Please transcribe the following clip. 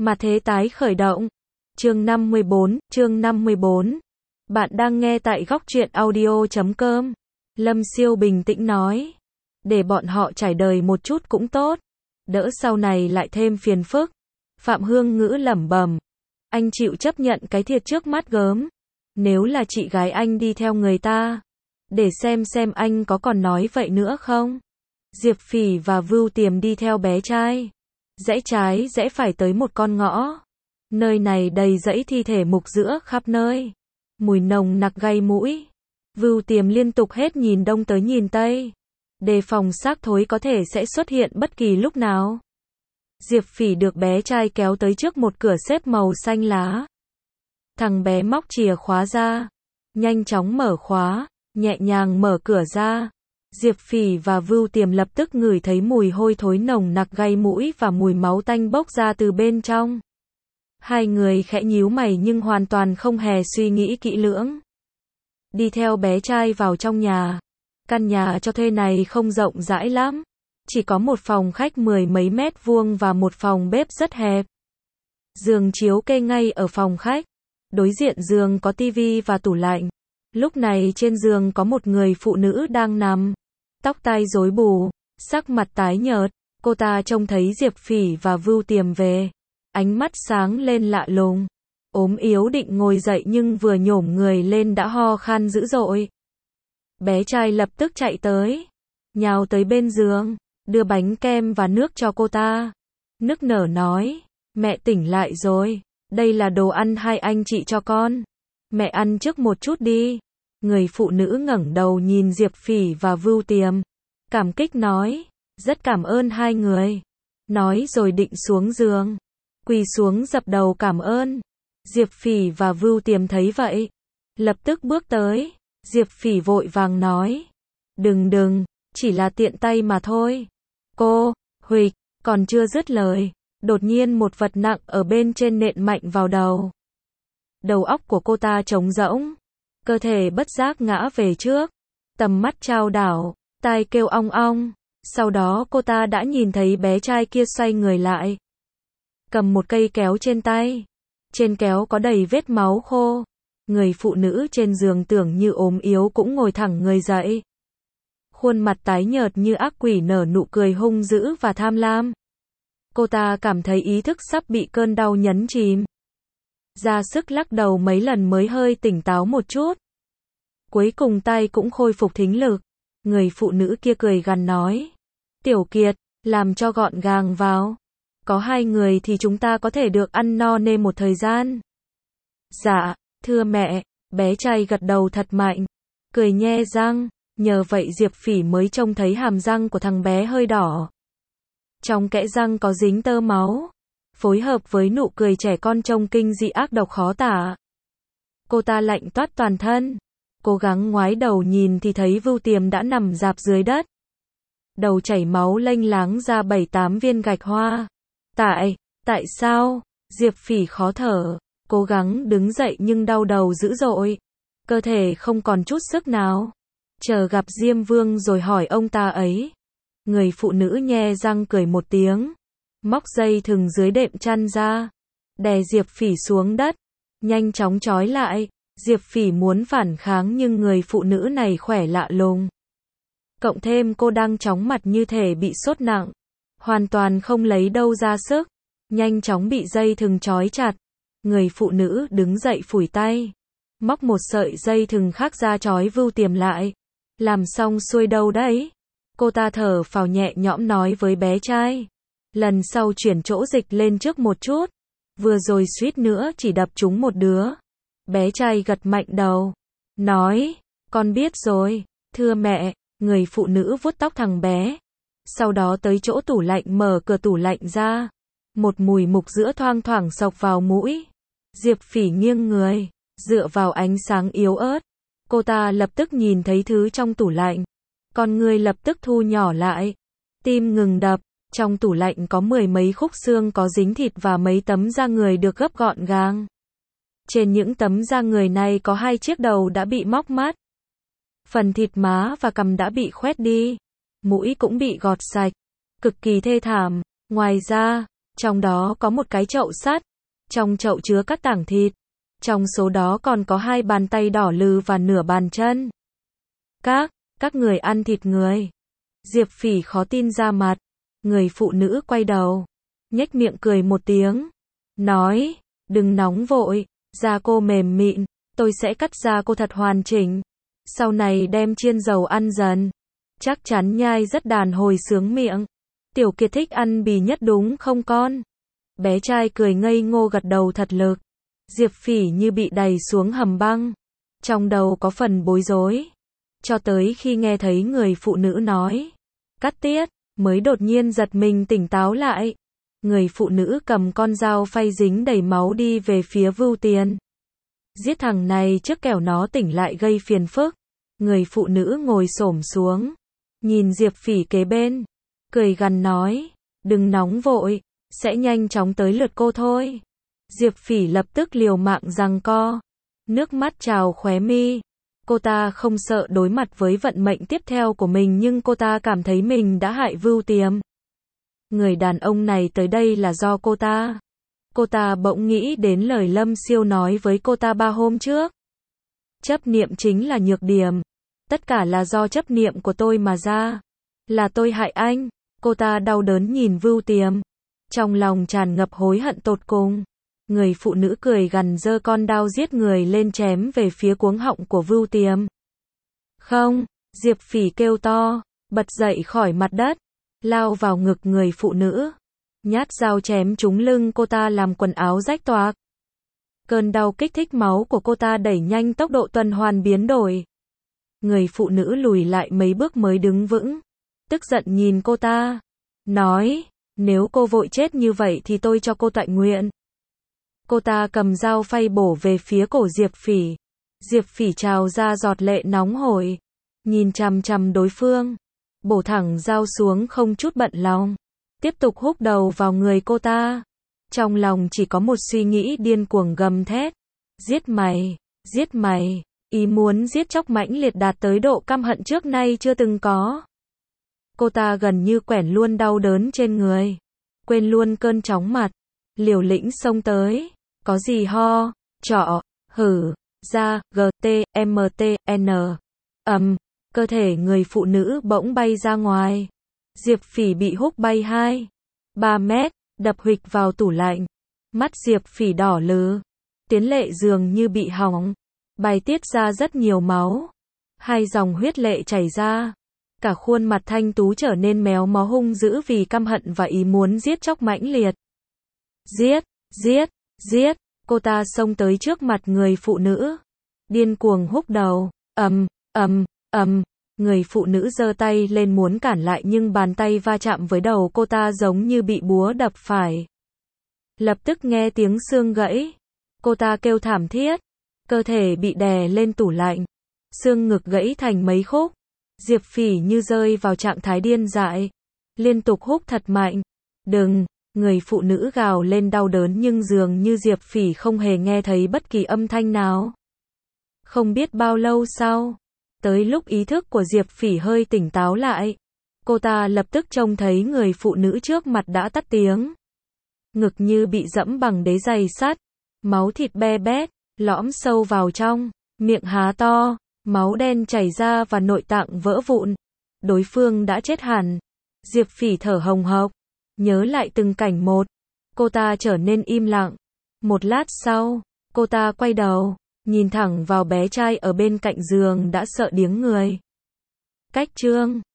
Mà thế tái khởi động. Chương 54. Bạn đang nghe tại góc truyện audio.com. Lâm Siêu bình tĩnh nói. Để bọn họ trải đời một chút cũng tốt. Đỡ sau này lại thêm phiền phức. Phạm Hương Ngữ lẩm bẩm. Anh chịu chấp nhận cái thiệt trước mắt gớm. Nếu là chị gái anh đi theo người ta. Để xem anh có còn nói vậy nữa không? Diệp Phỉ và Vưu Tiềm đi theo bé trai. Rẽ trái rẽ phải tới một con ngõ. Nơi này đầy dãy thi thể mục rữa khắp nơi. Mùi nồng nặc gây mũi. Vưu Tiềm liên tục hết nhìn đông tới nhìn tây. Đề phòng xác thối có thể sẽ xuất hiện bất kỳ lúc nào. Diệp Phỉ được bé trai kéo tới trước một cửa xếp màu xanh lá. Thằng bé móc chìa khóa ra. Nhanh chóng mở khóa, nhẹ nhàng mở cửa ra. Diệp Phỉ và Vưu Tiềm lập tức ngửi thấy mùi hôi thối nồng nặc gây mũi và mùi máu tanh bốc ra từ bên trong. Hai người khẽ nhíu mày nhưng hoàn toàn không hề suy nghĩ kỹ lưỡng. Đi theo bé trai vào trong nhà. Căn nhà cho thuê này không rộng rãi lắm. Chỉ có một phòng khách 10 mấy mét vuông và một phòng bếp rất hẹp. Giường chiếu kê ngay ở phòng khách. Đối diện giường có tivi và tủ lạnh. Lúc này trên giường có một người phụ nữ đang nằm. Tóc tai rối bù, sắc mặt tái nhợt. Cô ta trông thấy Diệp Phỉ và Vưu Tiềm về. Ánh mắt sáng lên lạ lùng. Ốm yếu định ngồi dậy nhưng vừa nhổm người lên đã ho khan dữ dội. Bé trai lập tức chạy tới. Nhào tới bên giường. Đưa bánh kem và nước cho cô ta. Nức nở nói. Mẹ tỉnh lại rồi. Đây là đồ ăn hai anh chị cho con. Mẹ ăn trước một chút đi. Người phụ nữ ngẩng đầu nhìn Diệp Phỉ và Vưu Tiềm. Cảm kích nói. Rất cảm ơn hai người. Nói rồi định xuống giường. Quỳ xuống dập đầu cảm ơn. Diệp Phỉ và Vưu Tiềm thấy vậy. Lập tức bước tới. Diệp Phỉ vội vàng nói. Đừng, chỉ là tiện tay mà thôi. Cô, huỵch, còn chưa dứt lời. Đột nhiên một vật nặng ở bên trên nện mạnh vào đầu. Đầu óc của cô ta trống rỗng. Cơ thể bất giác ngã về trước. Tầm mắt chao đảo, tai kêu ong ong. Sau đó cô ta đã nhìn thấy bé trai kia xoay người lại. Cầm một cây kéo trên tay. Trên kéo có đầy vết máu khô. Người phụ nữ trên giường tưởng như ốm yếu cũng ngồi thẳng người dậy. Khuôn mặt tái nhợt như ác quỷ nở nụ cười hung dữ và tham lam. Cô ta cảm thấy ý thức sắp bị cơn đau nhấn chìm. Ra sức lắc đầu mấy lần mới hơi tỉnh táo một chút. Cuối cùng tay cũng khôi phục thính lực. Người phụ nữ kia cười gằn nói. Tiểu Kiệt, làm cho gọn gàng vào. Có hai người thì chúng ta có thể được ăn no nê một thời gian. Dạ, thưa mẹ, bé trai gật đầu thật mạnh. Cười nhe răng, nhờ vậy Diệp Phỉ mới trông thấy hàm răng của thằng bé hơi đỏ. Trong kẽ răng có dính tơ máu. Phối hợp với nụ cười trẻ con trông kinh dị ác độc khó tả. Cô ta lạnh toát toàn thân. Cố gắng ngoái đầu nhìn thì thấy Vưu Tiềm đã nằm rạp dưới đất. Đầu chảy máu lênh láng ra 7-8 viên gạch hoa. Tại sao? Diệp Phỉ khó thở. Cố gắng đứng dậy nhưng đau đầu dữ dội. Cơ thể không còn chút sức nào. Chờ gặp Diêm Vương rồi hỏi ông ta ấy. Người phụ nữ nhe răng cười một tiếng. Móc dây thừng dưới đệm chăn ra. Đè Diệp Phỉ xuống đất. Nhanh chóng trói lại. Diệp Phỉ muốn phản kháng nhưng người phụ nữ này khỏe lạ lùng. Cộng thêm cô đang chóng mặt như thể bị sốt nặng. Hoàn toàn không lấy đâu ra sức. Nhanh chóng bị dây thừng trói chặt. Người phụ nữ đứng dậy phủi tay. Móc một sợi dây thừng khác ra trói Vưu Tiềm lại. Làm xong xuôi đâu đấy? Cô ta thở phào nhẹ nhõm nói với bé trai. Lần sau chuyển chỗ dịch lên trước một chút. Vừa rồi suýt nữa chỉ đập trúng một đứa. Bé trai gật mạnh đầu. Nói, con biết rồi, thưa mẹ. Người phụ nữ vuốt tóc thằng bé. Sau đó tới chỗ tủ lạnh mở cửa tủ lạnh ra. Một mùi mục rữa thoang thoảng xộc vào mũi. Diệp Phỉ nghiêng người, dựa vào ánh sáng yếu ớt. Cô ta lập tức nhìn thấy thứ trong tủ lạnh. Con người lập tức thu nhỏ lại. Tim ngừng đập. Trong tủ lạnh có 10 mấy khúc xương có dính thịt và mấy tấm da người được gấp gọn gàng. Trên những tấm da người này có 2 chiếc đầu đã bị móc mắt. Phần thịt má và cằm đã bị khoét đi. Mũi cũng bị gọt sạch. Cực kỳ thê thảm. Ngoài ra, Trong đó có một cái chậu sắt, trong chậu chứa các tảng thịt, trong số đó còn có 2 bàn tay đỏ lừ và nửa bàn chân. Các người ăn thịt người. Diệp Phỉ khó tin ra mặt, người phụ nữ quay đầu, nhếch miệng cười một tiếng, nói, đừng nóng vội, da cô mềm mịn, tôi sẽ cắt da cô thật hoàn chỉnh, sau này đem chiên dầu ăn dần, chắc chắn nhai rất đàn hồi sướng miệng. Tiểu Kiệt thích ăn bì nhất đúng không con? Bé trai cười ngây ngô gật đầu thật lực. Diệp Phỉ như bị đày xuống hầm băng, trong đầu có phần bối rối, cho tới khi nghe thấy người phụ nữ nói, cắt tiết, mới đột nhiên giật mình tỉnh táo lại. Người phụ nữ cầm con dao phay dính đầy máu đi về phía Vưu Tiền. Giết thằng này trước kẻo nó tỉnh lại gây phiền phức. Người phụ nữ ngồi xổm xuống, nhìn Diệp Phỉ kế bên, cười gằn nói, đừng nóng vội, sẽ nhanh chóng tới lượt cô thôi. Diệp Phỉ lập tức liều mạng giằng co, nước mắt trào khóe mi. Cô ta không sợ đối mặt với vận mệnh tiếp theo của mình nhưng cô ta cảm thấy mình đã hại Vưu Tiềm. Người đàn ông này tới đây là do cô ta. Cô ta bỗng nghĩ đến lời Lâm Siêu nói với cô ta 3 hôm trước. Chấp niệm chính là nhược điểm. Tất cả là do chấp niệm của tôi mà ra. Là tôi hại anh. Cô ta đau đớn nhìn Vưu Tiềm, trong lòng tràn ngập hối hận tột cùng. Người phụ nữ cười gằn giơ con dao giết người lên chém về phía cuống họng của Vưu Tiềm. Không, Diệp Phỉ kêu to, bật dậy khỏi mặt đất, lao vào ngực người phụ nữ, nhát dao chém trúng lưng cô ta làm quần áo rách toạc. Cơn đau kích thích máu của cô ta đẩy nhanh tốc độ tuần hoàn biến đổi. Người phụ nữ lùi lại mấy bước mới đứng vững, tức giận nhìn cô ta, nói, nếu cô vội chết như vậy thì tôi cho cô tọa nguyện. Cô ta cầm dao phay bổ về phía cổ Diệp Phỉ. Diệp Phỉ trào ra giọt lệ nóng hổi, nhìn chằm chằm đối phương, bổ thẳng dao xuống không chút bận lòng, tiếp tục húc đầu vào người cô ta. Trong lòng chỉ có một suy nghĩ điên cuồng gầm thét, giết mày, ý muốn giết chóc mãnh liệt đạt tới độ căm hận trước nay chưa từng có. Cô ta gần như quẻn luôn đau đớn trên người, quên luôn cơn chóng mặt, liều lĩnh xông tới, có gì ho, trọ, hử, ra, gtmtn, cơ thể người phụ nữ bỗng bay ra ngoài. Diệp Phỉ bị húc bay 2-3 mét, đập huỵch vào tủ lạnh. Mắt Diệp Phỉ đỏ lừ, tiến lệ dường như bị hỏng, bay tiết ra rất nhiều máu. 2 dòng huyết lệ chảy ra, cả khuôn mặt thanh tú trở nên méo mó hung dữ vì căm hận và ý muốn giết chóc mãnh liệt. Giết, cô ta xông tới trước mặt người phụ nữ, điên cuồng húc đầu, người phụ nữ giơ tay lên muốn cản lại nhưng bàn tay va chạm với đầu cô ta giống như bị búa đập phải. Lập tức nghe tiếng xương gãy, cô ta kêu thảm thiết, cơ thể bị đè lên tủ lạnh, xương ngực gãy thành mấy khúc. Diệp Phỉ như rơi vào trạng thái điên dại, liên tục húc thật mạnh. Đừng, người phụ nữ gào lên đau đớn nhưng dường như Diệp Phỉ không hề nghe thấy bất kỳ âm thanh nào. Không biết bao lâu sau, tới lúc ý thức của Diệp Phỉ hơi tỉnh táo lại, cô ta lập tức trông thấy người phụ nữ trước mặt đã tắt tiếng. Ngực như bị dẫm bằng đế giày sắt, máu thịt be bét, lõm sâu vào trong, miệng há to, máu đen chảy ra và nội tạng vỡ vụn. Đối phương đã chết hẳn. Diệp Phỉ thở hồng hộc, nhớ lại từng cảnh một. Cô ta trở nên im lặng. Một lát sau, cô ta quay đầu, nhìn thẳng vào bé trai ở bên cạnh giường đã sợ điếng người. Cách chương